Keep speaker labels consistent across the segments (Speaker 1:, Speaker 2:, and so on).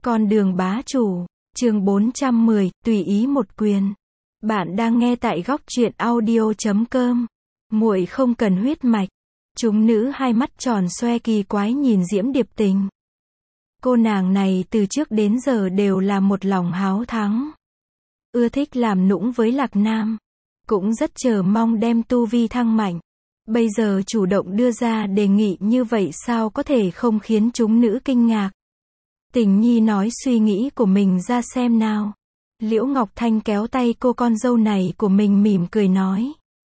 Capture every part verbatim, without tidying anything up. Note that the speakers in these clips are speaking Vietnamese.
Speaker 1: Con đường bá chủ, chương bốn trăm mười, tùy ý một quyền. Bạn đang nghe tại góc truyện audio chấm com. Muội không cần huyết mạch. Chúng nữ hai mắt tròn xoe kỳ quái nhìn Diễm Điệp Tình. Cô nàng này từ trước đến giờ đều là một lòng háo thắng. Ưa thích làm nũng với Lạc Nam. Cũng rất chờ mong đem tu vi thăng mạnh. Bây giờ chủ động đưa ra đề nghị như vậy sao có thể không khiến chúng nữ kinh ngạc. Tình Nhi nói suy nghĩ của mình ra xem nào. Liễu Ngọc Thanh kéo tay cô con dâu này của mình mỉm cười nói.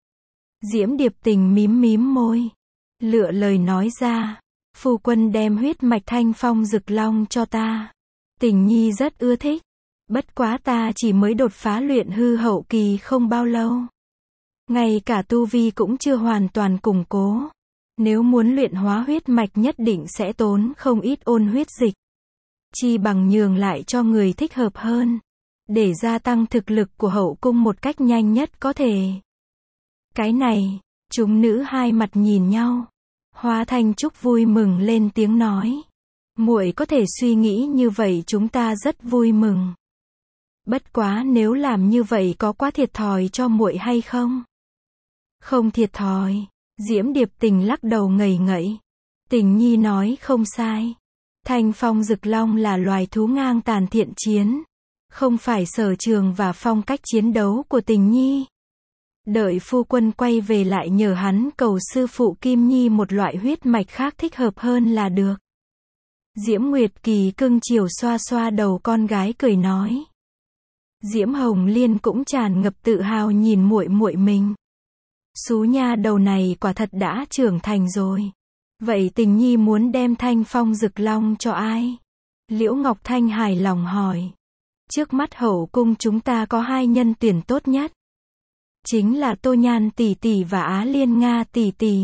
Speaker 1: Diễm Điệp Tình mím mím môi. Lựa lời nói ra. Phu quân đem huyết mạch Thanh Phong Dực Long cho ta. Tình Nhi rất ưa thích. Bất quá ta chỉ mới đột phá luyện hư hậu kỳ không bao lâu. Ngay cả tu vi cũng chưa hoàn toàn củng cố. Nếu muốn luyện hóa huyết mạch nhất định sẽ tốn không ít ôn huyết dịch. Chi bằng nhường lại cho người thích hợp hơn. Để gia tăng thực lực của hậu cung một cách nhanh nhất có thể. Cái này, chúng nữ hai mặt nhìn nhau. Hoa Thanh Trúc vui mừng lên tiếng nói. Muội có thể suy nghĩ như vậy chúng ta rất vui mừng. Bất quá nếu làm như vậy có quá thiệt thòi cho muội hay không? Không thiệt thòi. Diễm Điệp Tình lắc đầu ngẩy ngẫy. Tình Nhi nói không sai. Thanh Phong Dực Long là loài thú ngang tàn thiện chiến. Không phải sở trường và phong cách chiến đấu của Tình Nhi. Đợi phu quân quay về lại nhờ hắn cầu sư phụ Kim Nhi một loại huyết mạch khác thích hợp hơn là được. Diễm Nguyệt Kỳ cưng chiều xoa xoa đầu con gái cười nói. Diễm Hồng Liên cũng tràn ngập tự hào nhìn muội muội mình. Xú nha đầu này quả thật đã trưởng thành rồi. Vậy Tình Nhi muốn đem Thanh Phong Dực Long cho ai? Liễu Ngọc Thanh hài lòng hỏi. Trước mắt hậu cung chúng ta có hai nhân tuyển tốt nhất. Chính là Tô Nhan tỷ tỷ và Á Liên Nga tỷ tỷ.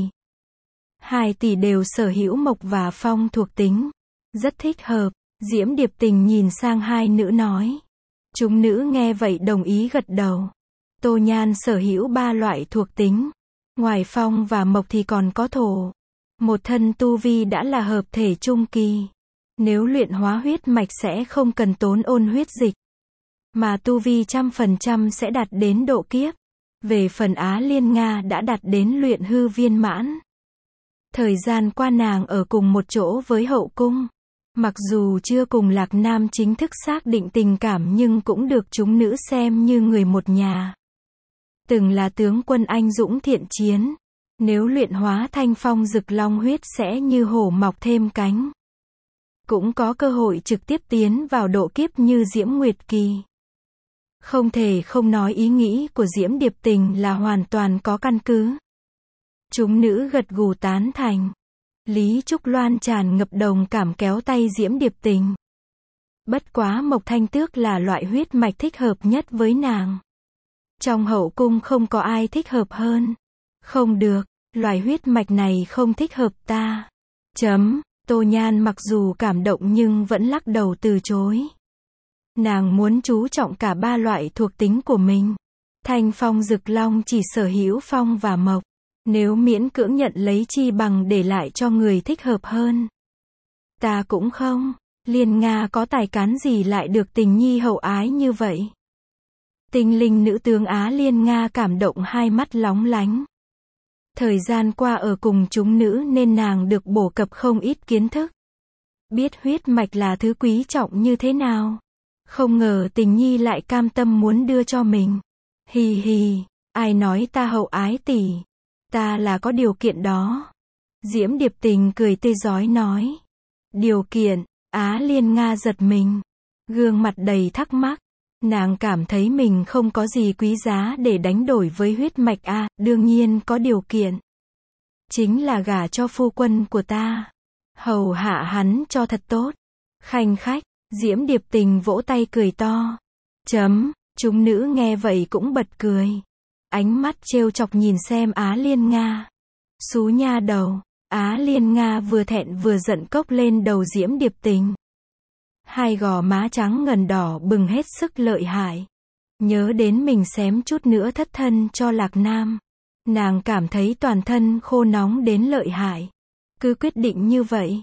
Speaker 1: Hai tỷ đều sở hữu mộc và phong thuộc tính. Rất thích hợp. Diễm Điệp Tình nhìn sang hai nữ nói. Chúng nữ nghe vậy đồng ý gật đầu. Tô Nhan sở hữu ba loại thuộc tính. Ngoài phong và mộc thì còn có thổ. Một thân tu vi đã là hợp thể trung kỳ. Nếu luyện hóa huyết mạch sẽ không cần tốn ôn huyết dịch. Mà tu vi trăm phần trăm sẽ đạt đến độ kiếp. Về phần Á Liên Nga đã đạt đến luyện hư viên mãn. Thời gian qua nàng ở cùng một chỗ với hậu cung. Mặc dù chưa cùng Lạc Nam chính thức xác định tình cảm nhưng cũng được chúng nữ xem như người một nhà. Từng là tướng quân anh dũng thiện chiến. Nếu luyện hóa Thanh Phong Dực Long huyết sẽ như hổ mọc thêm cánh. Cũng có cơ hội trực tiếp tiến vào độ kiếp như Diễm Nguyệt Kỳ. Không thể không nói ý nghĩ của Diễm Điệp Tình là hoàn toàn có căn cứ. Chúng nữ gật gù tán thành. Lý Trúc Loan tràn ngập đồng cảm kéo tay Diễm Điệp Tình. Bất quá Mộc Thanh Tước là loại huyết mạch thích hợp nhất với nàng. Trong hậu cung không có ai thích hợp hơn. Không được, loài huyết mạch này không thích hợp ta. Chấm, Tô Nhan mặc dù cảm động nhưng vẫn lắc đầu từ chối. Nàng muốn chú trọng cả ba loại thuộc tính của mình. Thanh Phong Dực Long chỉ sở hữu phong và mộc. Nếu miễn cưỡng nhận lấy chi bằng để lại cho người thích hợp hơn. Ta cũng không. Liên Nga có tài cán gì lại được Tình Nhi hậu ái như vậy? Tinh linh nữ tướng Á Liên Nga cảm động hai mắt lóng lánh. Thời gian qua ở cùng chúng nữ nên nàng được bổ cập không ít kiến thức. Biết huyết mạch là thứ quý trọng như thế nào. Không ngờ Tình Nhi lại cam tâm muốn đưa cho mình. Hì hì, ai nói ta hậu ái tỷ. Ta là có điều kiện đó. Diễm Điệp Tình cười tươi rói nói. Điều kiện, Á Liên Nga giật mình. Gương mặt đầy thắc mắc. Nàng cảm thấy mình không có gì quý giá để đánh đổi với huyết mạch a, đương nhiên có điều kiện. Chính là gả cho phu quân của ta. Hầu hạ hắn cho thật tốt. Khanh khách, Diễm Điệp Tình vỗ tay cười to. Chấm, chúng nữ nghe vậy cũng bật cười. Ánh mắt trêu chọc nhìn xem Á Liên Nga. Xú nha đầu, Á Liên Nga vừa thẹn vừa giận cốc lên đầu Diễm Điệp Tình. Hai gò má trắng ngần đỏ bừng hết sức lợi hại. Nhớ đến mình xém chút nữa thất thân cho Lạc Nam. Nàng cảm thấy toàn thân khô nóng đến lợi hại. Cứ quyết định như vậy.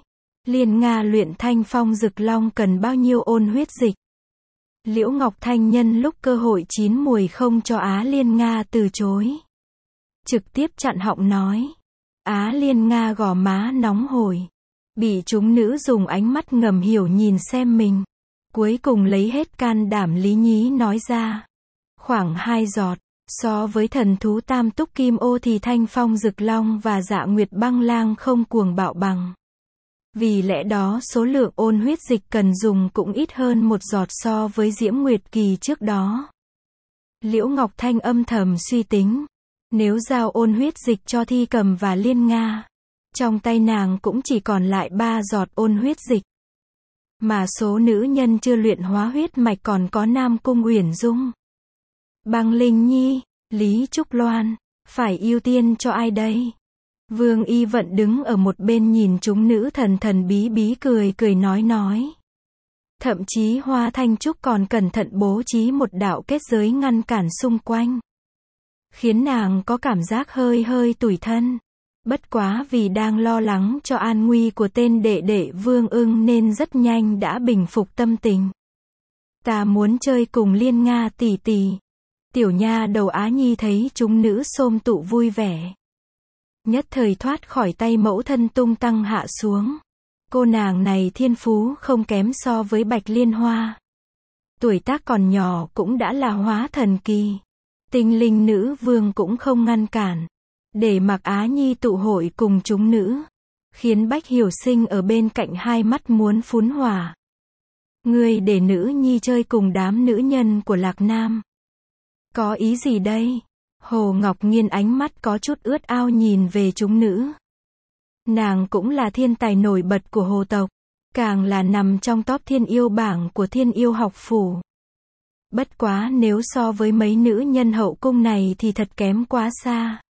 Speaker 1: Liên Nga luyện Thanh Phong Dực Long cần bao nhiêu ôn huyết dịch? Liễu Ngọc Thanh nhân lúc cơ hội chín muồi không cho Á Liên Nga từ chối. Trực tiếp chặn họng nói. Á Liên Nga gò má nóng hổi. Bị chúng nữ dùng ánh mắt ngầm hiểu nhìn xem mình. Cuối cùng lấy hết can đảm lý nhí nói ra. Khoảng hai giọt. So với thần thú tam túc kim ô thì Thanh Phong Dực Long và Dạ Nguyệt Băng Lang không cuồng bạo bằng. Vì lẽ đó số lượng ôn huyết dịch cần dùng cũng ít hơn một giọt so với Diễm Nguyệt Kỳ trước đó. Liễu Ngọc Thanh âm thầm suy tính. Nếu giao ôn huyết dịch cho Thi Cầm và Liên Nga, trong tay nàng cũng chỉ còn lại ba giọt ôn huyết dịch. Mà số nữ nhân chưa luyện hóa huyết mạch còn có Nam Cung Uyển Dung, Băng Linh Nhi, Lý Trúc Loan, phải ưu tiên cho ai đây? Vương Y Vận đứng ở một bên nhìn chúng nữ thần thần bí bí cười cười nói nói. Thậm chí Hoa Thanh Trúc còn cẩn thận bố trí một đạo kết giới ngăn cản xung quanh. Khiến nàng có cảm giác hơi hơi tủi thân. Bất quá vì đang lo lắng cho an nguy của tên đệ đệ Vương Ưng nên rất nhanh đã bình phục tâm tình. Ta muốn chơi cùng Liên Nga tỷ tỷ. Tiểu nha đầu Á Nhi thấy chúng nữ xôm tụ vui vẻ. Nhất thời thoát khỏi tay mẫu thân tung tăng hạ xuống. Cô nàng này thiên phú không kém so với Bạch Liên Hoa. Tuổi tác còn nhỏ cũng đã là hóa thần kỳ. Tinh linh nữ vương cũng không ngăn cản. Để mặc Á Nhi tụ hội cùng chúng nữ. Khiến Bách Hiểu Sinh ở bên cạnh hai mắt muốn phún hỏa. Ngươi để nữ nhi chơi cùng đám nữ nhân của Lạc Nam. Có ý gì đây? Hồ Ngọc Nghiên ánh mắt có chút ướt ao nhìn về chúng nữ. Nàng cũng là thiên tài nổi bật của hồ tộc. Càng là nằm trong top thiên yêu bảng của thiên yêu học phủ. Bất quá nếu so với mấy nữ nhân hậu cung này thì thật kém quá xa.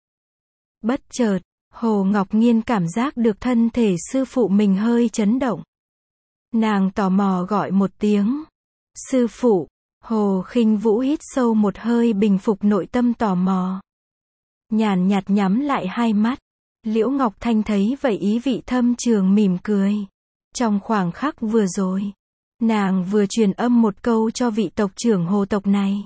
Speaker 1: Bất chợt, Hồ Ngọc Nghiên cảm giác được thân thể sư phụ mình hơi chấn động. Nàng tò mò gọi một tiếng. Sư phụ. Hồ Khinh Vũ hít sâu một hơi bình phục nội tâm tò mò. Nhàn nhạt nhắm lại hai mắt. Liễu Ngọc Thanh thấy vậy ý vị thâm trường mỉm cười. Trong khoảng khắc vừa rồi, nàng vừa truyền âm một câu cho vị tộc trưởng hồ tộc này.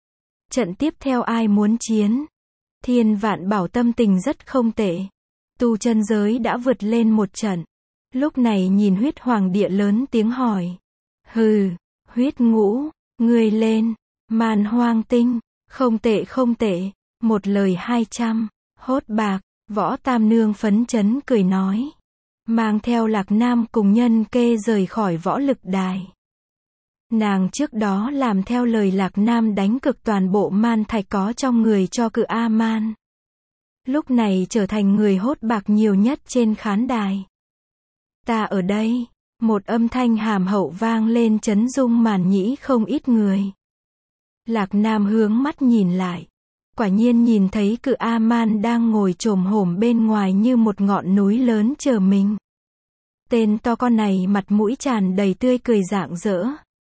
Speaker 1: Trận tiếp theo ai muốn chiến? Thiên Vạn Bảo tâm tình rất không tệ. Tu chân giới đã vượt lên một trận. Lúc này nhìn Huyết Hoàng Địa lớn tiếng hỏi. Hừ, Huyết Ngũ, ngươi lên. Man Hoang Tinh, không tệ không tệ. Một lời hai trăm. Hốt bạc, Võ Tam Nương phấn chấn cười nói. Mang theo Lạc Nam cùng Nhân Kê rời khỏi võ lực đài. Nàng trước đó làm theo lời Lạc Nam đánh cực toàn bộ man thạch có trong người cho Cự A-man. Lúc này trở thành người hốt bạc nhiều nhất trên khán đài. Ta ở đây. Một âm thanh hàm hậu vang lên chấn rung màn nhĩ không ít người. Lạc Nam hướng mắt nhìn lại. Quả nhiên nhìn thấy Cự A-man đang ngồi chồm hổm bên ngoài như một ngọn núi lớn chờ mình. Tên to con này mặt mũi tràn đầy tươi cười rạng rỡ.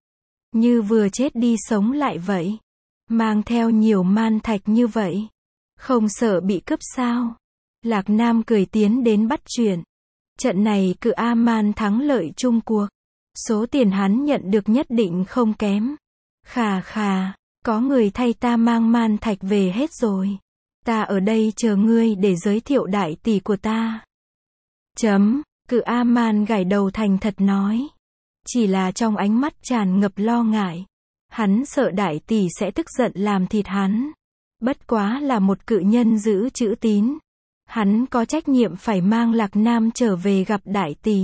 Speaker 1: Như vừa chết đi sống lại vậy. Mang theo nhiều man thạch như vậy. Không sợ bị cướp sao? Lạc Nam cười tiến đến bắt chuyện. Trận này Cự A-man thắng lợi chung cuộc. Số tiền hắn nhận được nhất định không kém. Khà khà, có người thay ta mang man thạch về hết rồi. Ta ở đây chờ ngươi để giới thiệu đại tỷ của ta. Chấm, Cự A-man gảy đầu thành thật nói. Chỉ là trong ánh mắt tràn ngập lo ngại. Hắn sợ đại tỷ sẽ tức giận làm thịt hắn. Bất quá là một cự nhân giữ chữ tín. Hắn có trách nhiệm phải mang Lạc Nam trở về gặp đại tỷ.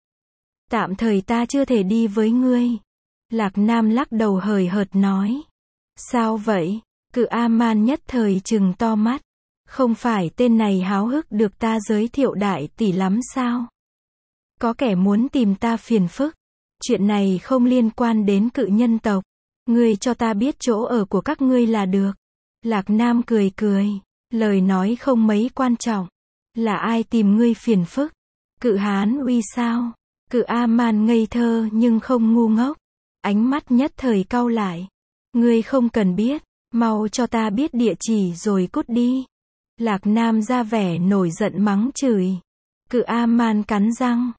Speaker 1: Tạm thời ta chưa thể đi với ngươi. Lạc Nam lắc đầu hời hợt nói. Sao vậy? Cự A-man nhất thời trừng to mắt. Không phải tên này háo hức được ta giới thiệu đại tỷ lắm sao? Có kẻ muốn tìm ta phiền phức. Chuyện này không liên quan đến cự nhân tộc. Ngươi cho ta biết chỗ ở của các ngươi là được. Lạc Nam cười cười. Lời nói không mấy quan trọng. Là ai tìm ngươi phiền phức? Cự Hán uy sao? Cự A-man ngây thơ nhưng không ngu ngốc. Ánh mắt nhất thời cau lại. Ngươi không cần biết. Mau cho ta biết địa chỉ rồi cút đi. Lạc Nam ra vẻ nổi giận mắng chửi. Cự A-man cắn răng.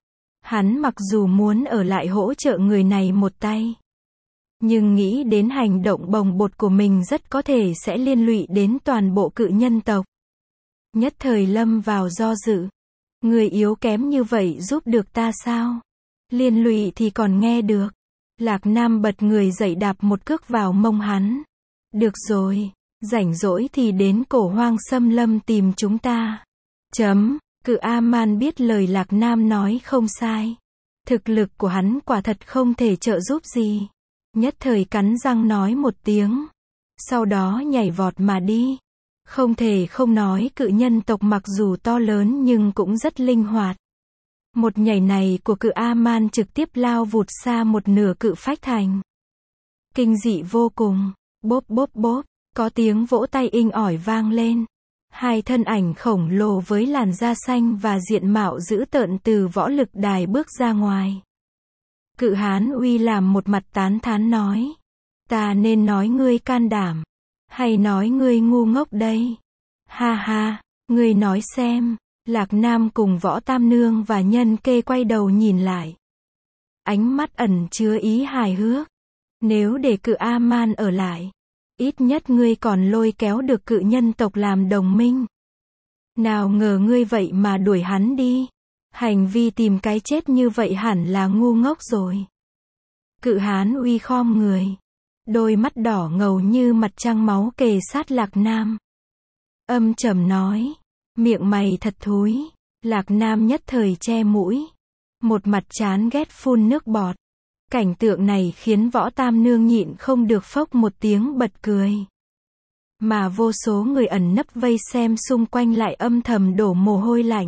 Speaker 1: Hắn mặc dù muốn ở lại hỗ trợ người này một tay, nhưng nghĩ đến hành động bồng bột của mình rất có thể sẽ liên lụy đến toàn bộ cự nhân tộc. Nhất thời lâm vào do dự. Người yếu kém như vậy giúp được ta sao? Liên lụy thì còn nghe được. Lạc Nam bật người dậy đạp một cước vào mông hắn. Được rồi, rảnh rỗi thì đến cổ hoang xâm lâm tìm chúng ta. Chấm, Cự A-man biết lời Lạc Nam nói không sai. Thực lực của hắn quả thật không thể trợ giúp gì. Nhất thời cắn răng nói một tiếng. Sau đó nhảy vọt mà đi. Không thể không nói cự nhân tộc mặc dù to lớn nhưng cũng rất linh hoạt. Một nhảy này của Cự A-man trực tiếp lao vụt xa một nửa cự phách thành. Kinh dị vô cùng. Bốp bốp bốp, có tiếng vỗ tay inh ỏi vang lên. Hai thân ảnh khổng lồ với làn da xanh và diện mạo dữ tợn từ võ lực đài bước ra ngoài. Cự Hán Uy làm một mặt tán thán nói. Ta nên nói ngươi can đảm, hay nói ngươi ngu ngốc đây? Ha ha, ngươi nói xem. Lạc Nam cùng Võ Tam Nương và Nhân Kê quay đầu nhìn lại. Ánh mắt ẩn chứa ý hài hước. Nếu để Cự A-man ở lại, ít nhất ngươi còn lôi kéo được cự nhân tộc làm đồng minh. Nào ngờ ngươi vậy mà đuổi hắn đi. Hành vi tìm cái chết như vậy hẳn là ngu ngốc rồi. Cự Hán Uy khom người. Đôi mắt đỏ ngầu như mặt trăng máu kề sát Lạc Nam. Âm trầm nói. Miệng mày thật thúi. Lạc Nam nhất thời che mũi. Một mặt chán ghét phun nước bọt. Cảnh tượng này khiến Võ Tam Nương nhịn không được phốc một tiếng bật cười. Mà vô số người ẩn nấp vây xem xung quanh lại âm thầm đổ mồ hôi lạnh.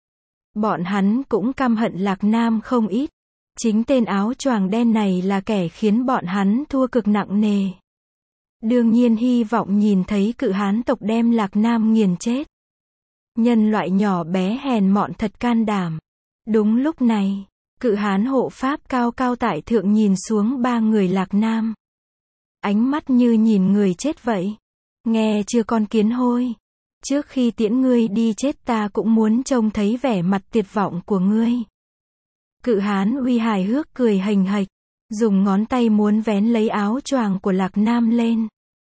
Speaker 1: Bọn hắn cũng căm hận Lạc Nam không ít. Chính tên áo choàng đen này là kẻ khiến bọn hắn thua cực nặng nề. Đương nhiên hy vọng nhìn thấy cự hán tộc đem Lạc Nam nghiền chết. Nhân loại nhỏ bé hèn mọn thật can đảm. Đúng lúc này, cự hán hộ pháp cao cao tại thượng nhìn xuống ba người Lạc Nam. Ánh mắt như nhìn người chết vậy. Nghe chưa con kiến hôi? Trước khi tiễn ngươi đi chết ta cũng muốn trông thấy vẻ mặt tuyệt vọng của ngươi. Cự hán Uy hài hước cười hình hạch, dùng ngón tay muốn vén lấy áo choàng của Lạc Nam lên.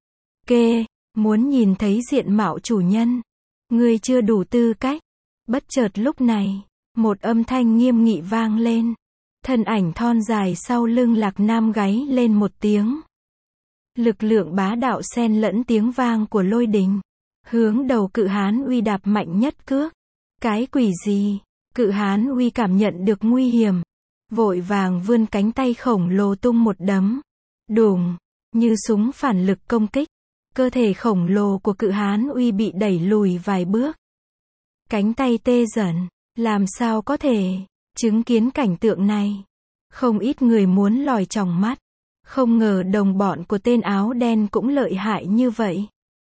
Speaker 1: Kê, muốn nhìn thấy diện mạo chủ nhân. Ngươi chưa đủ tư cách. Bất chợt lúc này, một âm thanh nghiêm nghị vang lên. Thân ảnh thon dài sau lưng Lạc Nam gáy lên một tiếng. Lực lượng bá đạo xen lẫn tiếng vang của lôi đình. Hướng đầu Cự Hán Uy đạp mạnh nhất cước. Cái quỷ gì? Cự Hán Uy cảm nhận được nguy hiểm. Vội vàng vươn cánh tay khổng lồ tung một đấm. Đùng, như súng phản lực công kích. Cơ thể khổng lồ của Cự Hán Uy bị đẩy lùi vài bước. Cánh tay tê dần. Làm sao có thể? Chứng kiến cảnh tượng này, không ít người muốn lòi tròng mắt. Không ngờ đồng bọn của tên áo đen cũng lợi hại như vậy.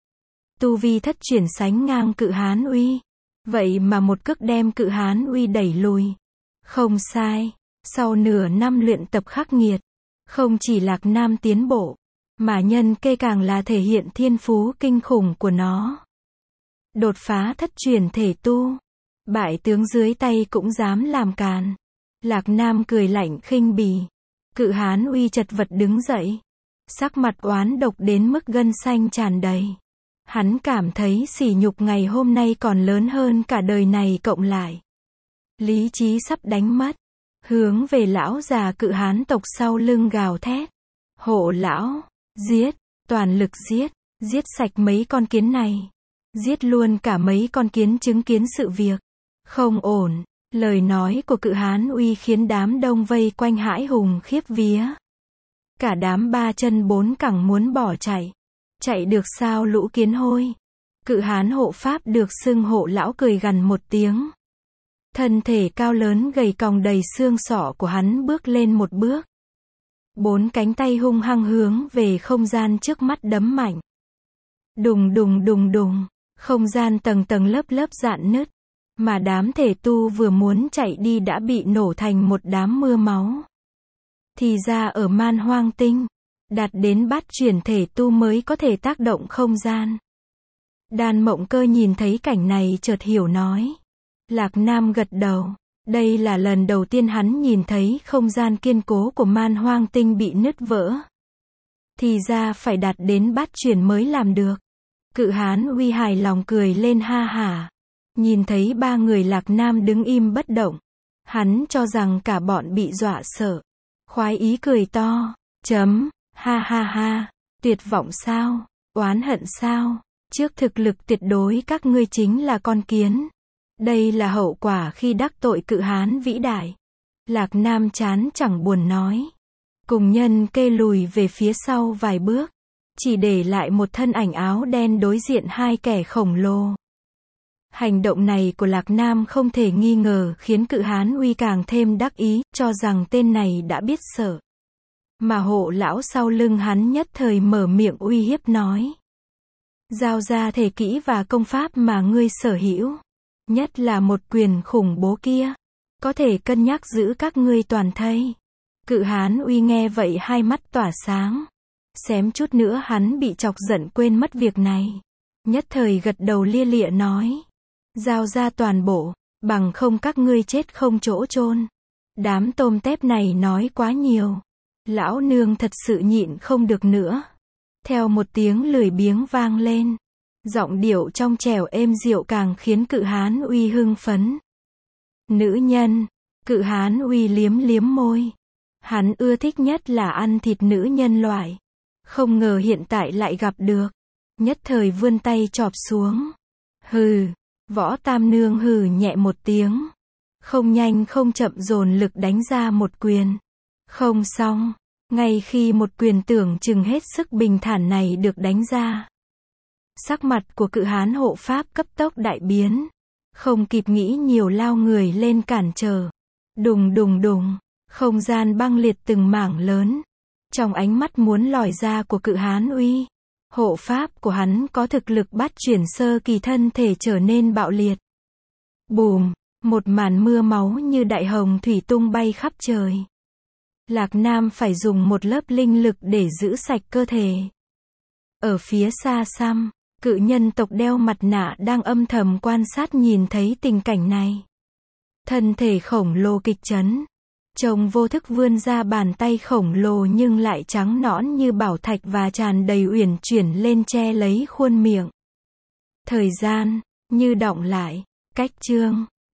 Speaker 1: Tu vi thất chuyển sánh ngang Cự Hán Uy. Vậy mà một cước đem Cự Hán Uy đẩy lùi. Không sai, sau nửa năm luyện tập khắc nghiệt, không chỉ Lạc Nam tiến bộ, mà Nhân Kê càng là thể hiện thiên phú kinh khủng của nó. Đột phá thất chuyển thể tu. Bại tướng dưới tay cũng dám làm càn. Lạc Nam cười lạnh khinh bỉ. Cự Hán Uy chật vật đứng dậy. Sắc mặt oán độc đến mức gân xanh tràn đầy. Hắn cảm thấy sỉ nhục ngày hôm nay còn lớn hơn cả đời này cộng lại. Lý trí sắp đánh mất. Hướng về lão già Cự Hán tộc sau lưng gào thét. Hộ lão, giết, toàn lực giết, giết sạch mấy con kiến này. Giết luôn cả mấy con kiến chứng kiến sự việc. Không ổn. Lời nói của Cự Hán Uy khiến đám đông vây quanh hãi hùng khiếp vía. Cả đám ba chân bốn cẳng muốn bỏ chạy. Chạy được sao lũ kiến hôi? Cự Hán hộ pháp được xưng hộ lão cười gằn một tiếng. Thân thể cao lớn gầy còng đầy xương sọ của hắn bước lên một bước. Bốn cánh tay hung hăng hướng về không gian trước mắt đấm mạnh. Đùng đùng đùng đùng, không gian tầng tầng lớp lớp rạn nứt. Mà đám thể tu vừa muốn chạy đi đã bị nổ thành một đám mưa máu. Thì ra ở Man Hoang Tinh, đạt đến bát chuyển thể tu mới có thể tác động không gian. Đan Mộng Cơ nhìn thấy cảnh này chợt hiểu nói. Lạc Nam gật đầu. Đây là lần đầu tiên hắn nhìn thấy không gian kiên cố của Man Hoang Tinh bị nứt vỡ. Thì ra phải đạt đến bát chuyển mới làm được. Cự hán uy hài lòng cười lên ha hả. Nhìn thấy ba người Lạc Nam đứng im bất động. Hắn cho rằng cả bọn bị dọa sợ. Khoái ý cười to. Chấm. Ha ha ha. Tuyệt vọng sao? Oán hận sao? Trước thực lực tuyệt đối các ngươi chính là con kiến. Đây là hậu quả khi đắc tội cự hán vĩ đại. Lạc Nam chán chẳng buồn nói. Cùng nhân kê lùi về phía sau vài bước. Chỉ để lại một thân ảnh áo đen đối diện hai kẻ khổng lồ. Hành động này của Lạc Nam không thể nghi ngờ khiến cự hán uy càng thêm đắc ý, cho rằng tên này đã biết sợ. Mà hộ lão sau lưng hắn nhất thời mở miệng uy hiếp nói. Giao ra thể kỹ và công pháp mà ngươi sở hữu. Nhất là một quyền khủng bố kia. Có thể cân nhắc giữ các ngươi toàn thây. Cự hán uy nghe vậy hai mắt tỏa sáng. Xém chút nữa hắn bị chọc giận quên mất việc này. Nhất thời gật đầu lia lịa nói. Giao ra toàn bộ, bằng không các ngươi chết không chỗ chôn. Đám tôm tép này nói quá nhiều. Lão nương thật sự nhịn không được nữa. Theo một tiếng lười biếng vang lên. Giọng điệu trong trẻo êm dịu càng khiến cự hán uy hưng phấn. Nữ nhân, cự hán uy liếm liếm môi. Hắn ưa thích nhất là ăn thịt nữ nhân loại. Không ngờ hiện tại lại gặp được. Nhất thời vươn tay chọp xuống. Hừ, Võ Tam Nương hừ nhẹ một tiếng. Không nhanh không chậm dồn lực đánh ra một quyền. Không xong, ngay khi một quyền tưởng chừng hết sức bình thản này được đánh ra. Sắc mặt của cự hán hộ pháp cấp tốc đại biến. Không kịp nghĩ nhiều lao người lên cản trở. Đùng đùng đùng, không gian băng liệt từng mảng lớn. Trong ánh mắt muốn lòi ra của cự hán uy. Hộ pháp của hắn có thực lực bát chuyển sơ kỳ thân thể trở nên bạo liệt. Bùm, một màn mưa máu như đại hồng thủy tung bay khắp trời. Lạc Nam phải dùng một lớp linh lực để giữ sạch cơ thể. Ở phía xa xăm, cự nhân tộc đeo mặt nạ đang âm thầm quan sát nhìn thấy tình cảnh này. Thân thể khổng lồ kịch chấn. Trông vô thức vươn ra bàn tay khổng lồ nhưng lại trắng nõn như bảo thạch và tràn đầy uyển chuyển lên che lấy khuôn miệng. Thời gian, như đọng lại, cách chương.